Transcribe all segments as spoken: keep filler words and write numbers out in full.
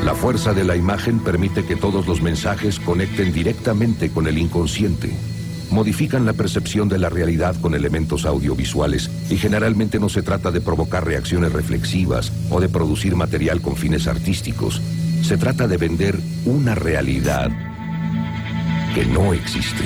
La fuerza de la imagen permite que todos los mensajes conecten directamente con el inconsciente. Modifican la percepción de la realidad con elementos audiovisuales y generalmente no se trata de provocar reacciones reflexivas o de producir material con fines artísticos. Se trata de vender una realidad que no existe.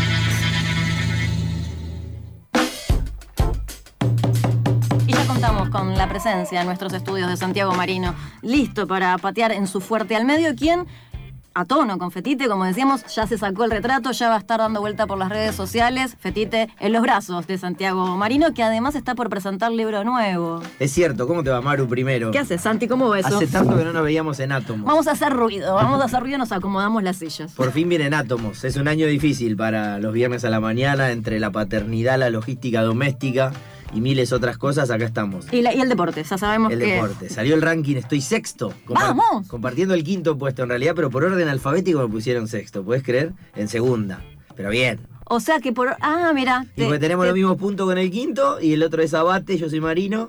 Y ya contamos con la presencia en nuestros estudios de Santiago Marino, listo para patear en su fuerte al medio, quien, a tono con Fetite, como decíamos, ya se sacó el retrato, ya va a estar dando vuelta por las redes sociales. Fetite en los brazos de Santiago Marino, que además está por presentar libro nuevo. Es cierto, ¿cómo te va, Maru, primero? ¿Qué haces, Santi? ¿Cómo va eso? Hace tanto que no nos veíamos en Átomos. Vamos a hacer ruido, vamos a hacer ruido y nos acomodamos las sillas. Por fin vienen Átomos. Es un año difícil para los viernes a la mañana, entre la paternidad, la logística doméstica y miles otras cosas. Acá estamos. Y, la, y el deporte, ya sabemos el que... El deporte. Salió el ranking, estoy sexto. Compart- ¡Vamos! Compartiendo el quinto puesto en realidad, pero por orden alfabético me pusieron sexto. ¿Puedes creer? En segunda. Pero bien. O sea que por... Ah, mira. Y porque tenemos te... los mismos puntos con el quinto y el otro es Abate, yo soy Marino.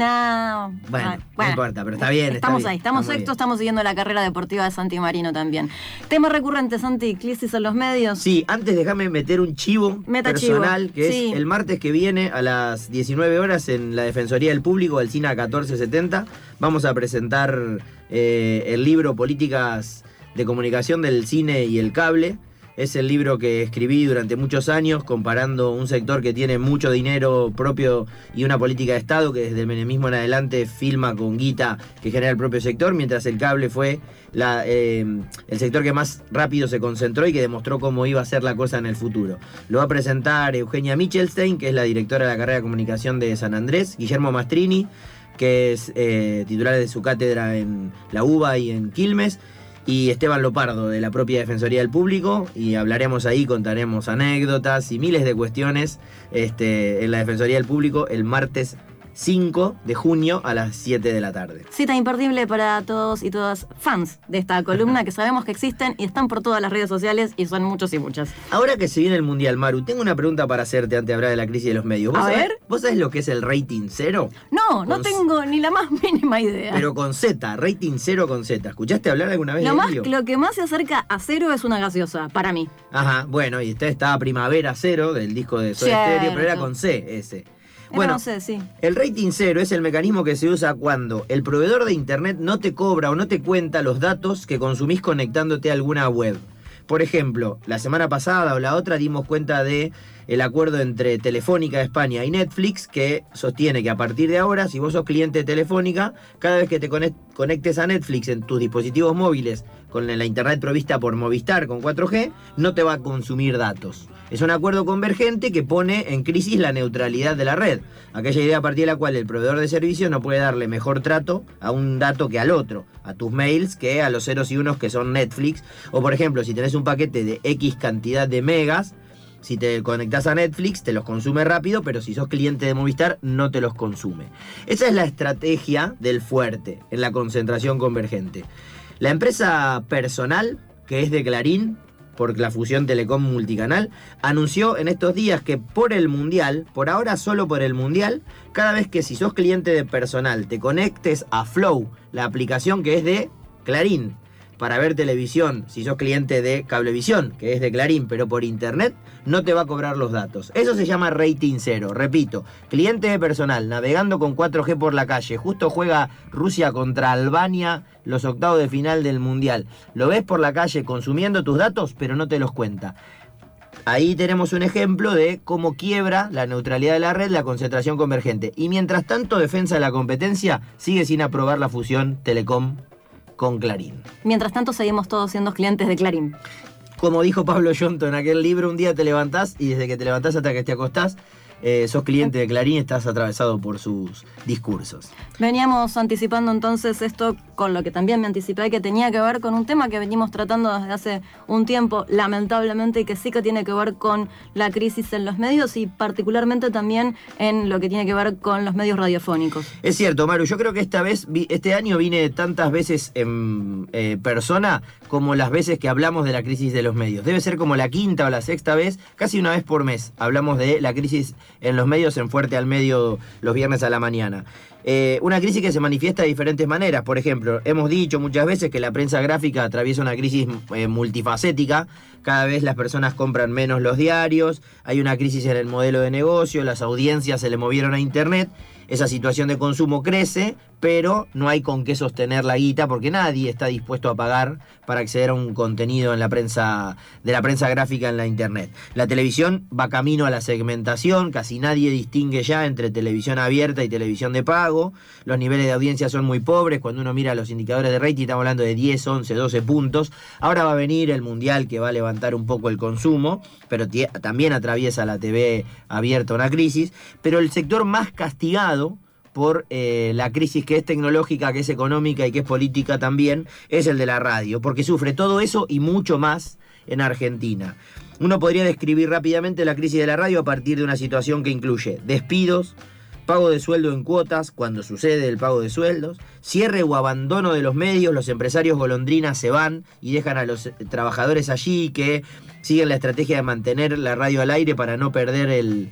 No, bueno, ah, no bueno, importa, pero está bien. Estamos está ahí, bien, estamos está sexto, estamos siguiendo la carrera deportiva de Santi Marino también. Tema recurrente, Santi, crisis en los medios. Sí, antes déjame meter un chivo Meta personal, chivo. que sí. es el martes que viene a las diecinueve horas en la Defensoría del Público, Alsina catorce setenta. Vamos a presentar eh, el libro Políticas de Comunicación del Cine y el Cable. Es el libro que escribí durante muchos años comparando un sector que tiene mucho dinero propio y una política de Estado que desde el menemismo en adelante filma con guita que genera el propio sector, mientras el cable fue la, eh, el sector que más rápido se concentró y que demostró cómo iba a ser la cosa en el futuro. Lo va a presentar Eugenia Michelstein, que es la directora de la carrera de comunicación de San Andrés, Guillermo Mastrini, que es eh, titular de su cátedra en la UBA y en Quilmes, y Esteban Lopardo, de la propia Defensoría del Público, y hablaremos ahí, contaremos anécdotas y miles de cuestiones este, en la Defensoría del Público el martes cinco de junio a las siete de la tarde. Cita imperdible para todos y todas fans de esta columna, que sabemos que existen y están por todas las redes sociales y son muchos y muchas. Ahora que se viene el Mundial, Maru, tengo una pregunta para hacerte antes de hablar de la crisis de los medios. ¿Vos a sabés, ver. ¿Vos sabés lo que es el rating cero? No, no con tengo ni la más mínima idea. Pero con Z, rating cero con Z. ¿Escuchaste hablar alguna vez lo de más, ello? Lo que más se acerca a cero es una gaseosa, para mí. Ajá, bueno, y está, está Primavera Cero, del disco de Soda Stereo, pero era con C ese. Bueno, no sé, sí. El rating cero es el mecanismo que se usa cuando el proveedor de internet no te cobra o no te cuenta los datos que consumís conectándote a alguna web. Por ejemplo, la semana pasada o la otra dimos cuenta de el acuerdo entre Telefónica de España y Netflix, que sostiene que a partir de ahora, si vos sos cliente de Telefónica, cada vez que te conectes a Netflix en tus dispositivos móviles con la internet provista por Movistar con cuatro G, no te va a consumir datos. Es un acuerdo convergente que pone en crisis la neutralidad de la red. Aquella idea a partir de la cual el proveedor de servicios no puede darle mejor trato a un dato que al otro, a tus mails que a los ceros y unos que son Netflix. O por ejemplo, si tenés un paquete de X cantidad de megas, si te conectás a Netflix te los consume rápido, pero si sos cliente de Movistar no te los consume. Esa es la estrategia del fuerte en la concentración convergente. La empresa Personal, que es de Clarín, por la fusión Telecom Multicanal, anunció en estos días que por el Mundial, por ahora solo por el Mundial, cada vez que si sos cliente de Personal te conectes a Flow, la aplicación que es de Clarín, para ver televisión, si sos cliente de Cablevisión, que es de Clarín, pero por internet, no te va a cobrar los datos. Eso se llama rating cero. Repito, cliente de Personal, navegando con cuatro G por la calle, justo juega Rusia contra Albania los octavos de final del Mundial. Lo ves por la calle consumiendo tus datos, pero no te los cuenta. Ahí tenemos un ejemplo de cómo quiebra la neutralidad de la red la concentración convergente. Y mientras tanto, Defensa de la Competencia sigue sin aprobar la fusión Telecom con Clarín. Mientras tanto, seguimos todos siendo clientes de Clarín. Como dijo Pablo Yonto en aquel libro, un día te levantás y desde que te levantás hasta que te acostás, eh, sos cliente de Clarín, estás atravesado por sus discursos. Veníamos anticipando entonces esto con lo que también me anticipé, que tenía que ver con un tema que venimos tratando desde hace un tiempo, lamentablemente, y que sí que tiene que ver con la crisis en los medios y particularmente también en lo que tiene que ver con los medios radiofónicos. Es cierto, Maru, yo creo que esta vez, este año vine tantas veces en eh, persona como las veces que hablamos de la crisis de los medios. Debe ser como la quinta o la sexta vez, casi una vez por mes, hablamos de la crisis en los medios en Fuerte al Medio los viernes a la mañana. Eh, una crisis que se manifiesta de diferentes maneras. Por ejemplo, hemos dicho muchas veces que la prensa gráfica atraviesa una crisis eh, multifacética. Cada vez las personas compran menos los diarios, hay una crisis en el modelo de negocio, las audiencias se le movieron a internet. Esa situación de consumo crece, pero no hay con qué sostener la guita porque nadie está dispuesto a pagar para acceder a un contenido en la prensa, de la prensa gráfica en la internet. La televisión va camino a la segmentación, casi nadie distingue ya entre televisión abierta y televisión de pago. Los niveles de audiencia son muy pobres, cuando uno mira los indicadores de rating estamos hablando de diez, once, doce puntos. Ahora va a venir el Mundial que va a levantar un poco el consumo, pero también atraviesa la T V abierta una crisis, pero el sector más castigado por eh, la crisis que es tecnológica, que es económica y que es política también, es el de la radio, porque sufre todo eso y mucho más en Argentina. Uno podría describir rápidamente la crisis de la radio a partir de una situación que incluye despidos, pago de sueldo en cuotas, cuando sucede el pago de sueldos, cierre o abandono de los medios, los empresarios golondrinas se van y dejan a los trabajadores allí que siguen la estrategia de mantener la radio al aire para no perder el...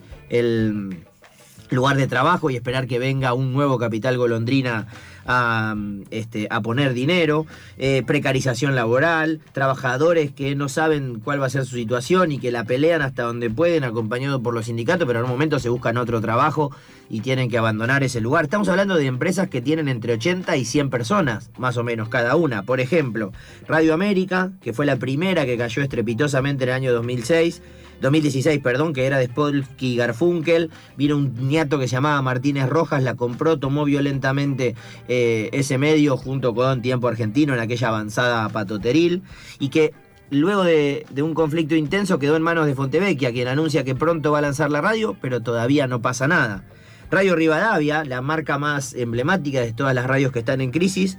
el lugar de trabajo y esperar que venga un nuevo capital golondrina a, este, a poner dinero, eh, precarización laboral, trabajadores que no saben cuál va a ser su situación y que la pelean hasta donde pueden, acompañados por los sindicatos, pero en un momento se buscan otro trabajo y tienen que abandonar ese lugar. Estamos hablando de empresas que tienen entre ochenta y cien personas, más o menos, cada una. Por ejemplo, Radio América, que fue la primera que cayó estrepitosamente en el año dos mil seis, dos mil dieciséis, perdón, que era de Spolsky y Garfunkel. Vino un niato que se llamaba Martínez Rojas, la compró, tomó violentamente eh, ese medio junto con Tiempo Argentino en aquella avanzada patoteril, y que luego de, de un conflicto intenso quedó en manos de Fontevecchia, quien anuncia que pronto va a lanzar la radio, pero todavía no pasa nada. Radio Rivadavia, la marca más emblemática de todas las radios que están en crisis,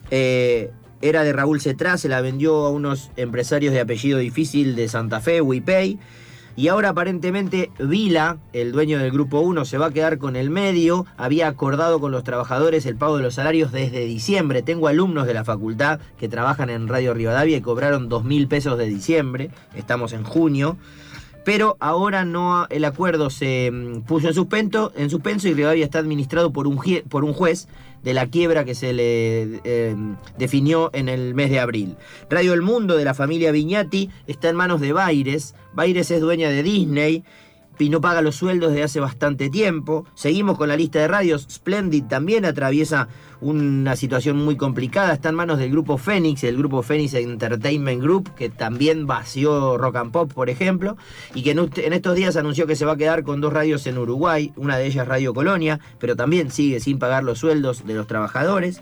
eh, era de Raúl Cetrá, se la vendió a unos empresarios de apellido difícil de Santa Fe, Wipay, y ahora aparentemente Vila, el dueño del Grupo uno, se va a quedar con el medio. Había acordado con los trabajadores el pago de los salarios desde diciembre. Tengo alumnos de la facultad que trabajan en Radio Rivadavia y cobraron dos mil pesos de diciembre, estamos en junio. Pero ahora no, el acuerdo se puso en suspenso, en suspenso y Rivadavia está administrado por un, por un juez de la quiebra que se le eh, definió en el mes de abril. Radio El Mundo, de la familia Viñati, está en manos de Baires. Baires es dueña de Disney y no paga los sueldos desde hace bastante tiempo. Seguimos con la lista de radios. Splendid también atraviesa una situación muy complicada. Está en manos del grupo Fénix, el grupo Fénix Entertainment Group, que también vació Rock and Pop, por ejemplo, y que en estos días anunció que se va a quedar con dos radios en Uruguay, una de ellas Radio Colonia, pero también sigue sin pagar los sueldos de los trabajadores.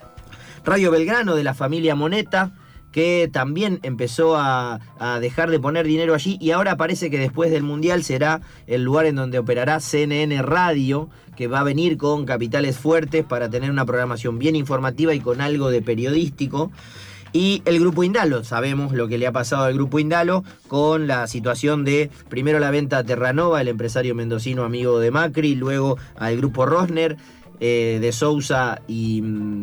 Radio Belgrano, de la familia Moneta, que también empezó a, a dejar de poner dinero allí, y ahora parece que después del Mundial será el lugar en donde operará C N N Radio, que va a venir con capitales fuertes para tener una programación bien informativa y con algo de periodístico. Y el Grupo Indalo, sabemos lo que le ha pasado al Grupo Indalo con la situación de, primero la venta a Terranova, el empresario mendocino amigo de Macri, luego al Grupo Rosner, Eh, de Sousa y,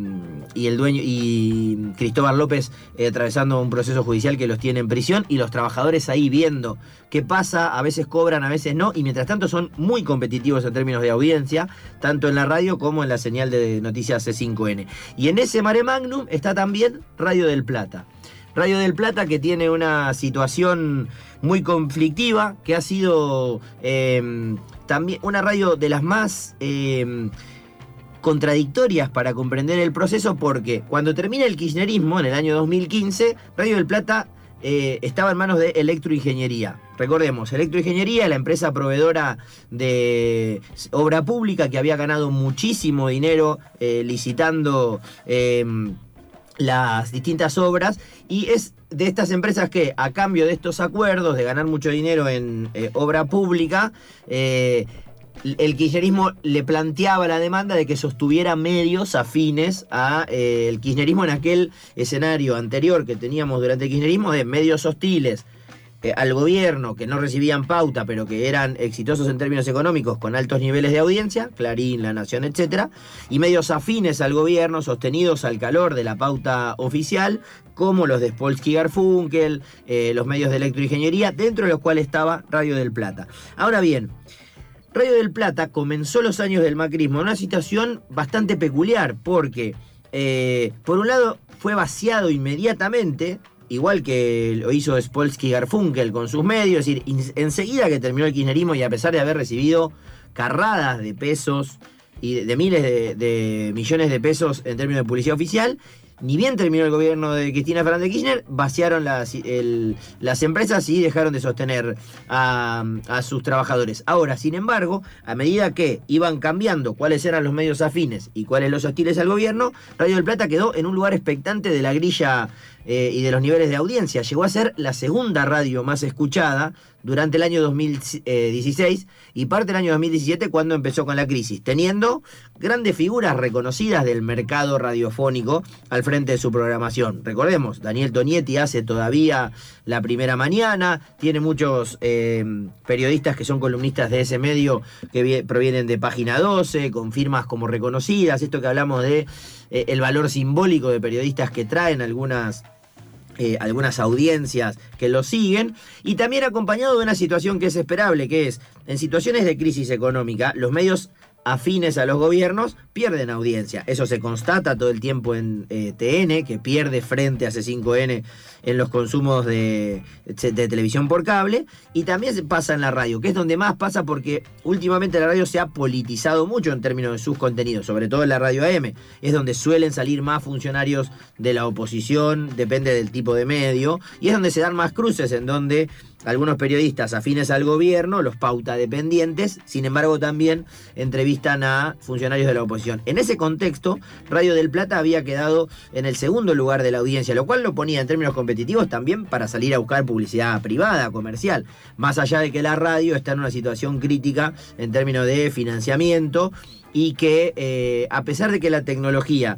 y el dueño y Cristóbal López eh, atravesando un proceso judicial que los tiene en prisión, y los trabajadores ahí viendo qué pasa, a veces cobran, a veces no, y mientras tanto son muy competitivos en términos de audiencia, tanto en la radio como en la señal de noticias C cinco N. Y en ese mare magnum está también Radio del Plata. Radio del Plata, que tiene una situación muy conflictiva, que ha sido eh, también una radio de las más Eh, contradictorias para comprender el proceso, porque cuando termina el kirchnerismo en el año dos mil quince, Radio del Plata eh, estaba en manos de Electroingeniería. Recordemos, Electroingeniería, la empresa proveedora de obra pública que había ganado muchísimo dinero eh, licitando eh, las distintas obras, y es de estas empresas que, a cambio de estos acuerdos de ganar mucho dinero en eh, obra pública, eh, el kirchnerismo le planteaba la demanda de que sostuviera medios afines a eh, el kirchnerismo en aquel escenario anterior que teníamos durante el kirchnerismo, de medios hostiles eh, al gobierno, que no recibían pauta pero que eran exitosos en términos económicos con altos niveles de audiencia, Clarín, La Nación, etcétera, y medios afines al gobierno sostenidos al calor de la pauta oficial, como los de Spolsky y Garfunkel, eh, los medios de Electroingeniería, dentro de los cuales estaba Radio del Plata. Ahora bien, Radio del Plata comenzó los años del macrismo en una situación bastante peculiar, porque eh, por un lado fue vaciado inmediatamente, igual que lo hizo Spolsky Garfunkel con sus medios, es decir, enseguida que terminó el kirchnerismo y a pesar de haber recibido carradas de pesos y de, de miles de, de millones de pesos en términos de publicidad oficial, ni bien terminó el gobierno de Cristina Fernández de Kirchner, vaciaron las, el, las empresas y dejaron de sostener a, a sus trabajadores. Ahora, sin embargo, a medida que iban cambiando cuáles eran los medios afines y cuáles los hostiles al gobierno, Radio del Plata quedó en un lugar expectante de la grilla eh, y de los niveles de audiencia. Llegó a ser la segunda radio más escuchada durante el año dos mil dieciséis y parte del año dos mil diecisiete, cuando empezó con la crisis, teniendo grandes figuras reconocidas del mercado radiofónico al frente de su programación. Recordemos, Daniel Tonietti hace todavía La Primera Mañana, tiene muchos eh, periodistas que son columnistas de ese medio que provienen de Página doce, con firmas como reconocidas, esto que hablamos de eh, el valor simbólico de periodistas que traen algunas Eh, algunas audiencias que lo siguen, y también acompañado de una situación que es esperable, que es, en situaciones de crisis económica, los medios afines a los gobiernos pierden audiencia. Eso se constata todo el tiempo en eh, T N, que pierde frente a C cinco N en los consumos de, de televisión por cable, y también se pasa en la radio, que es donde más pasa porque últimamente la radio se ha politizado mucho en términos de sus contenidos, sobre todo en la radio A M. Es donde suelen salir más funcionarios de la oposición, depende del tipo de medio, y es donde se dan más cruces, en donde algunos periodistas afines al gobierno, los pauta dependientes, sin embargo también entrevistan a funcionarios de la oposición. En ese contexto, Radio del Plata había quedado en el segundo lugar de la audiencia, lo cual lo ponía en términos competitivos también para salir a buscar publicidad privada, comercial, más allá de que la radio está en una situación crítica en términos de financiamiento y que eh, a pesar de que la tecnología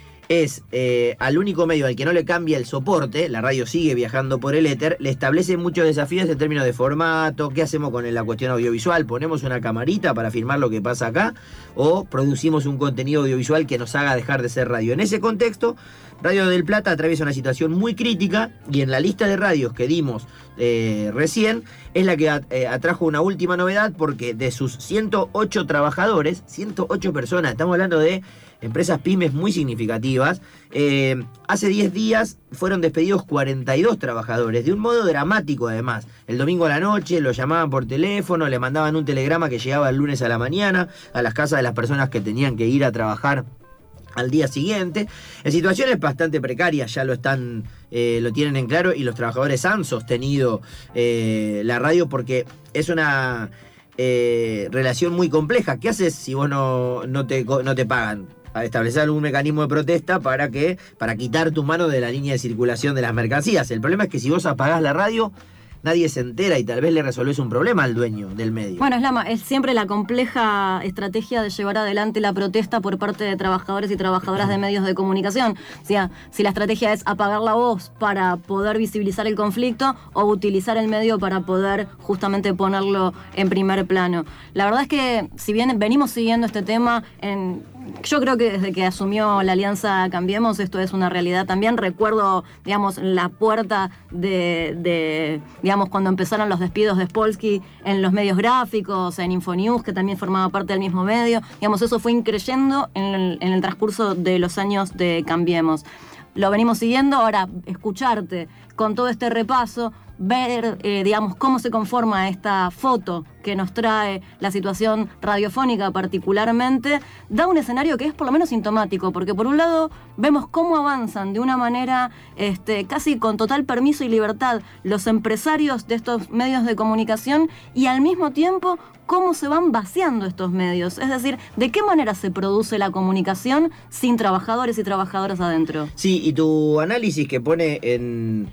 es eh, al único medio al que no le cambia el soporte, la radio sigue viajando por el éter, le establece muchos desafíos en términos de formato. ¿Qué hacemos con la cuestión audiovisual? ¿Ponemos una camarita para filmar lo que pasa acá? ¿O producimos un contenido audiovisual que nos haga dejar de ser radio? En ese contexto, Radio del Plata atraviesa una situación muy crítica, y en la lista de radios que dimos eh, recién es la que eh, atrajo una última novedad, porque de sus ciento ocho trabajadores, ciento ocho personas, estamos hablando de empresas pymes muy significativas, eh, hace diez días fueron despedidos cuarenta y dos trabajadores, de un modo dramático además. El domingo a la noche lo llamaban por teléfono, le mandaban un telegrama que llegaba el lunes a la mañana a las casas de las personas que tenían que ir a trabajar al día siguiente, en situaciones bastante precarias. Ya lo están, eh, lo tienen en claro, y los trabajadores han sostenido eh, la radio, porque es una eh, relación muy compleja. ¿Qué haces si vos no, no, te, no te pagan? A establecer algún mecanismo de protesta para que para quitar tu mano de la línea de circulación de las mercancías. El problema es que si vos apagás la radio, nadie se entera y tal vez le resolvés un problema al dueño del medio. Bueno, es, la, es siempre la compleja estrategia de llevar adelante la protesta por parte de trabajadores y trabajadoras de medios de comunicación. O sea, si la estrategia es apagar la voz para poder visibilizar el conflicto, o utilizar el medio para poder justamente ponerlo en primer plano. La verdad es que, si bien venimos siguiendo este tema, en, yo creo que desde que asumió la Alianza Cambiemos, esto es una realidad también. Recuerdo, digamos, la puerta de, de digamos, cuando empezaron los despidos de Spolsky en los medios gráficos, en Infonews, que también formaba parte del mismo medio. Digamos, eso fue increyendo en el, en el transcurso de los años de Cambiemos. Lo venimos siguiendo. Ahora, escucharte con todo este repaso, ver, eh, digamos, cómo se conforma esta foto que nos trae la situación radiofónica particularmente, da un escenario que es por lo menos sintomático, porque por un lado vemos cómo avanzan de una manera este, casi con total permiso y libertad los empresarios de estos medios de comunicación, y al mismo tiempo cómo se van vaciando estos medios. Es decir, de qué manera se produce la comunicación sin trabajadores y trabajadoras adentro. Sí, y tu análisis que pone en...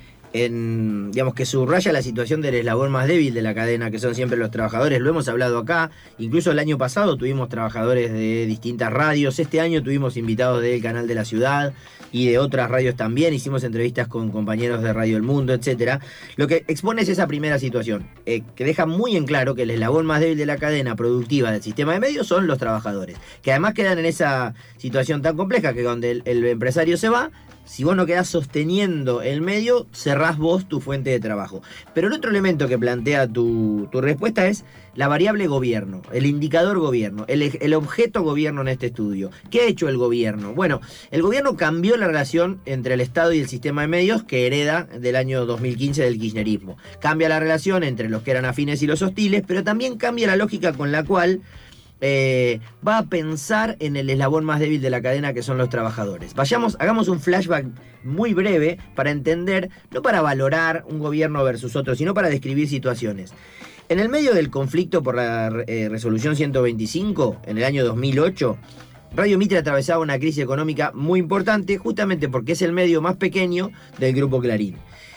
En, digamos, que subraya la situación del eslabón más débil de la cadena, que son siempre los trabajadores. Lo hemos hablado acá, incluso el año pasado tuvimos trabajadores de distintas radios, este año tuvimos invitados del Canal de la Ciudad y de otras radios también, hicimos entrevistas con compañeros de Radio El Mundo, etcétera. Lo que expone es esa primera situación, eh, que deja muy en claro que el eslabón más débil de la cadena productiva del sistema de medios son los trabajadores, que además quedan en esa situación tan compleja, que cuando el, el empresario se va, Si vos no quedás sosteniendo el medio, cerrás vos tu fuente de trabajo. Pero el otro elemento que plantea tu, tu respuesta es la variable gobierno, el indicador gobierno, el, el objeto gobierno en este estudio. ¿Qué ha hecho el gobierno? Bueno, el gobierno cambió la relación entre el Estado y el sistema de medios que hereda del año dos mil quince del kirchnerismo. Cambia la relación entre los que eran afines y los hostiles, pero también cambia la lógica con la cual Eh, va a pensar en el eslabón más débil de la cadena, que son los trabajadores. Vayamos, hagamos un flashback muy breve para entender, no para valorar un gobierno versus otro, sino para describir situaciones. En el medio del conflicto por la eh, resolución ciento veinticinco, en el año dos mil ocho, Radio Mitre atravesaba una crisis económica muy importante, justamente porque es el medio más pequeño del Grupo Clarín.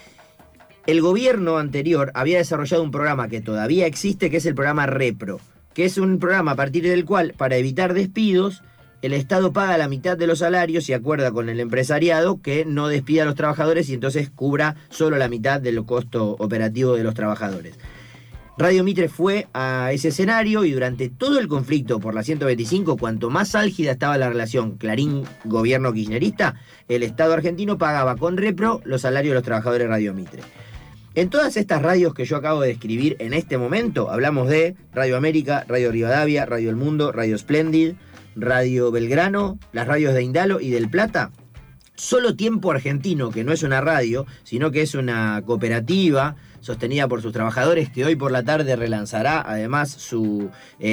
El gobierno anterior había desarrollado un programa que todavía existe, que es el programa Repro, que es un programa a partir del cual, para evitar despidos, el Estado paga la mitad de los salarios y acuerda con el empresariado que no despida a los trabajadores y entonces cubra solo la mitad del costo operativo de los trabajadores. Radio Mitre fue a ese escenario y durante todo el conflicto por la ciento veinticinco, cuanto más álgida estaba la relación Clarín-gobierno kirchnerista, el Estado argentino pagaba con Repro los salarios de los trabajadores de Radio Mitre. En todas estas radios que yo acabo de describir en este momento, hablamos de Radio América, Radio Rivadavia, Radio El Mundo, Radio Splendid, Radio Belgrano, las radios de Indalo y del Plata. Solo Tiempo Argentino, que no es una radio, sino que es una cooperativa sostenida por sus trabajadores, que hoy por la tarde relanzará además su,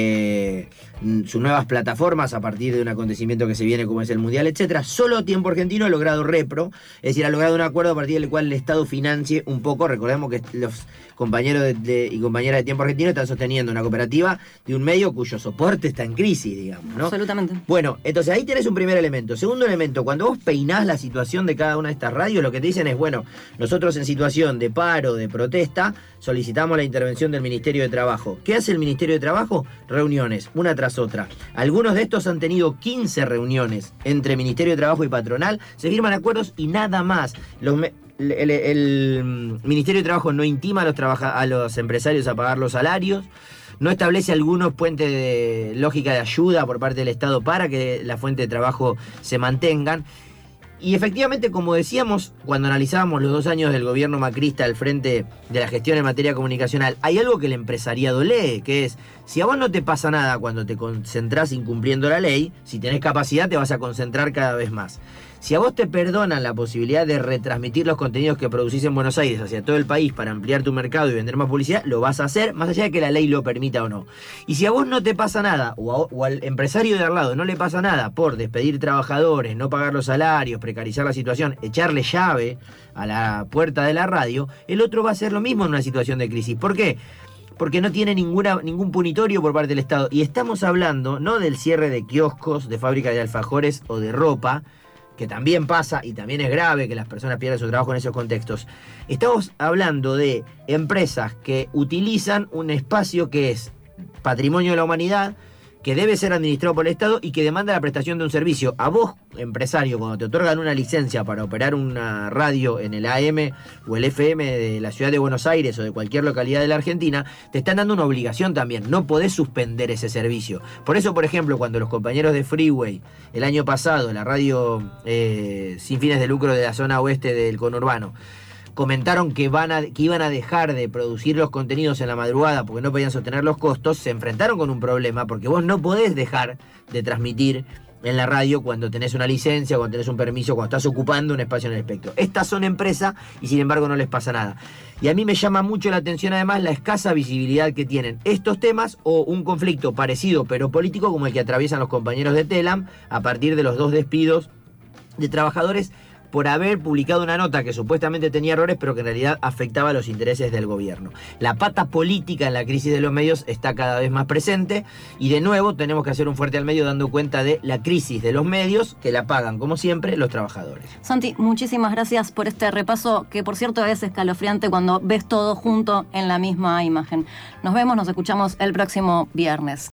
eh, sus nuevas plataformas a partir de un acontecimiento que se viene como es el Mundial, etcétera. Solo Tiempo Argentino ha logrado Repro, es decir, ha logrado un acuerdo a partir del cual el Estado financie un poco. Recordemos que los compañeros de, de, y compañeras de Tiempo Argentino están sosteniendo una cooperativa de un medio cuyo soporte está en crisis, digamos, ¿no? Absolutamente. Bueno, entonces ahí tenés un primer elemento. Segundo elemento, cuando vos peinás la situación de cada una de estas radios, lo que te dicen es, bueno, nosotros en situación de paro, de protesta, solicitamos la intervención del Ministerio de Trabajo. ¿Qué hace el Ministerio de Trabajo? Reuniones, una tras otra. Algunos de estos han tenido quince reuniones entre Ministerio de Trabajo y patronal, se firman acuerdos y nada más. Los me el, el, el Ministerio de Trabajo no intima a los, trabaja a los empresarios a pagar los salarios, no establece algunos puentes de lógica de ayuda por parte del Estado para que la fuente de trabajo se mantengan. Y efectivamente, como decíamos cuando analizábamos los dos años del gobierno macrista al frente de la gestión en materia comunicacional, hay algo que el empresariado lee, que es, si a vos no te pasa nada cuando te concentrás incumpliendo la ley, si tenés capacidad te vas a concentrar cada vez más. Si a vos te perdonan la posibilidad de retransmitir los contenidos que producís en Buenos Aires hacia todo el país para ampliar tu mercado y vender más publicidad, lo vas a hacer, más allá de que la ley lo permita o no. Y si a vos no te pasa nada, o, a, o al empresario de al lado no le pasa nada por despedir trabajadores, no pagar los salarios, precarizar la situación, echarle llave a la puerta de la radio, el otro va a hacer lo mismo en una situación de crisis. ¿Por qué? Porque no tiene ninguna, ningún punitorio por parte del Estado. Y estamos hablando no del cierre de kioscos, de fábricas de alfajores o de ropa, que también pasa y también es grave que las personas pierdan su trabajo en esos contextos. Estamos hablando de empresas que utilizan un espacio que es patrimonio de la humanidad, que debe ser administrado por el Estado y que demanda la prestación de un servicio. A vos, empresario, cuando te otorgan una licencia para operar una radio en el A M o el F M de la ciudad de Buenos Aires o de cualquier localidad de la Argentina, te están dando una obligación también. No podés suspender ese servicio. Por eso, por ejemplo, cuando los compañeros de Freeway, el año pasado, la radio eh, sin fines de lucro de la zona oeste del conurbano, comentaron que, van a, que iban a dejar de producir los contenidos en la madrugada porque no podían sostener los costos, se enfrentaron con un problema porque vos no podés dejar de transmitir en la radio cuando tenés una licencia, cuando tenés un permiso, cuando estás ocupando un espacio en el espectro. Estas son empresas y sin embargo no les pasa nada. Y a mí me llama mucho la atención además la escasa visibilidad que tienen estos temas o un conflicto parecido pero político como el que atraviesan los compañeros de Telam a partir de los dos despidos de trabajadores por haber publicado una nota que supuestamente tenía errores, pero que en realidad afectaba a los intereses del gobierno. La pata política en la crisis de los medios está cada vez más presente y de nuevo tenemos que hacer un fuerte al medio dando cuenta de la crisis de los medios que la pagan, como siempre, los trabajadores. Santi, muchísimas gracias por este repaso, que por cierto es escalofriante cuando ves todo junto en la misma imagen. Nos vemos, nos escuchamos el próximo viernes.